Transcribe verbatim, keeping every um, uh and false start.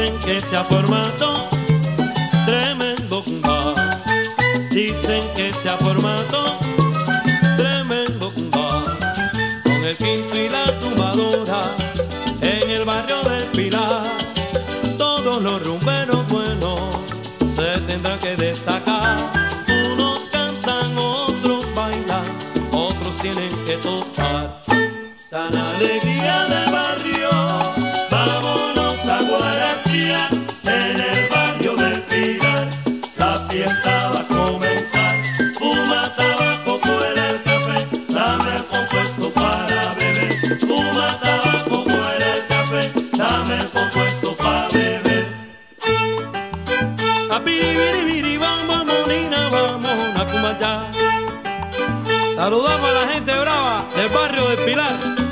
Dicen que se ha formado tremendo cumba. Dicen que se ha formado tremendo cumba. Con el quinto y la tumbadora en el barrio del Pilar. Todos los rumberos buenos se tendrán que destacar. Unos cantan, otros bailan, otros tienen que tocar. Sana alegría del barrio, vámonos a Guarachía. En el barrio del Pilar la fiesta va a comenzar. Fuma tabaco, cuela el café, dame el compuesto para beber. Fuma tabaco, cuela el café, dame el compuesto para beber. A biribiribiri, vamos, monina, vamos a Cumayá. Saludamos a la gente brava del barrio del Pilar.